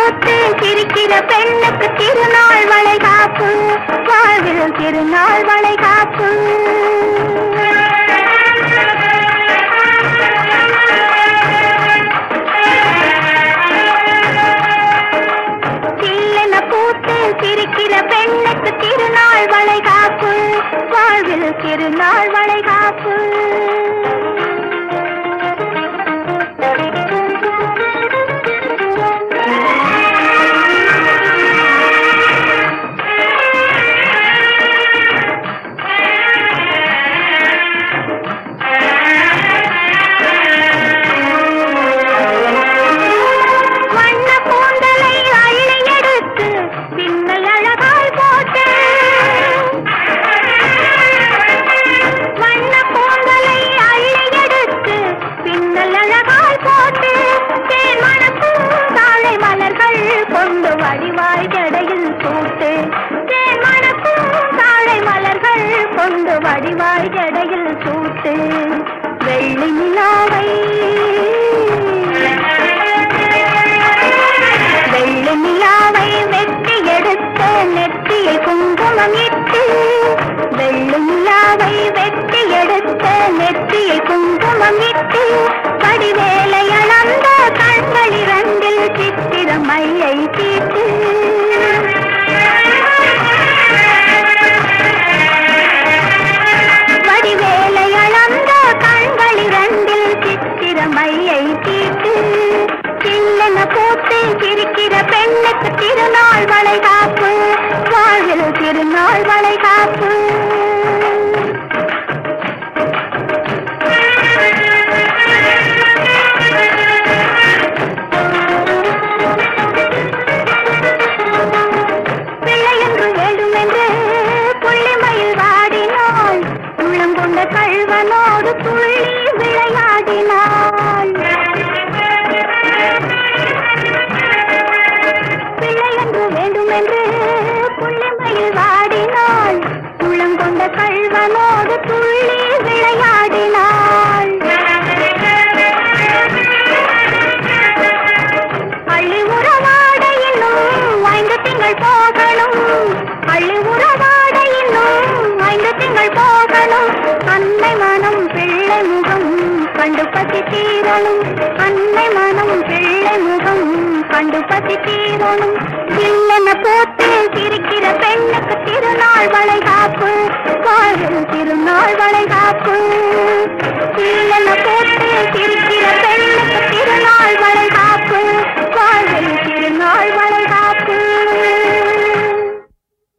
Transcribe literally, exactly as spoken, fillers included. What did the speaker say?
பூத்து சிரிக்கிற பெண்ணுக்கு திருநாள் வளைகாப்பு, வாழ்வில் திருநாள் வளைகாப்பு. சில்லென பூத்து சிரிக்கிற பெண்ணுக்கு திருநாள் வளைகாப்பு, வாழ்வில் திருநாள் வளைகாப்பு. வடிவாய் ஜடையில் சூட்டு தேன் மணக்கும் தாழை மலர்கள் கொண்டு வடிவாய் ஜடையில் சூட்டு வெள்ளி நிலாவை வெள்ளி நிலாவை வெட்டி எடுத்த நெற்றியை குங்குமம் இட்டு வெள்ளி நிலாவை வெட்டி எடுத்த நெற்றியை குங்குமம் இட்டு வடிவேலை அளந்த கண்கள் இரண்டில் சித்திர மையை தீட்டு வடிவேலை அளந்த கண்கள் இரண்டில் சித்திர மையை தீட்டு சில்லென பூத்து சிரிக்கிற பெண்ணுக்கு திருநாள் வளைகாப்பு, வாழ்வில் திருநாள் வளைகாப்பு. கள்வனோடு துள்ளி விளையாடினாள், பிள்ளை என்று வேண்டுமென்று புள்ளிமையில் வாடினாள், உள்ளம் கொண்ட கள்வனோடு துள்ளி விளையாடினாள். அள்ளி உறவாட இன்னும் ஐந்து திங்கள் போகணும், அள்ளி உறவாட இன்னும் ஐந்து திங்கள் போகணும், அன்னை மனம் பிள்ளை முகம் கண்டு பசி தீரணும், அன்னை மனம் பிள்ளை முகம் கண்டு பசி தீரணும். சில்லென பூத்து சிரிக்கிற பெண்ணுக்கு திருநாள் வளைகாப்பு, வாழ்வில் திருநாள் வளைகாப்பு. சில்லென பூத்து சிரி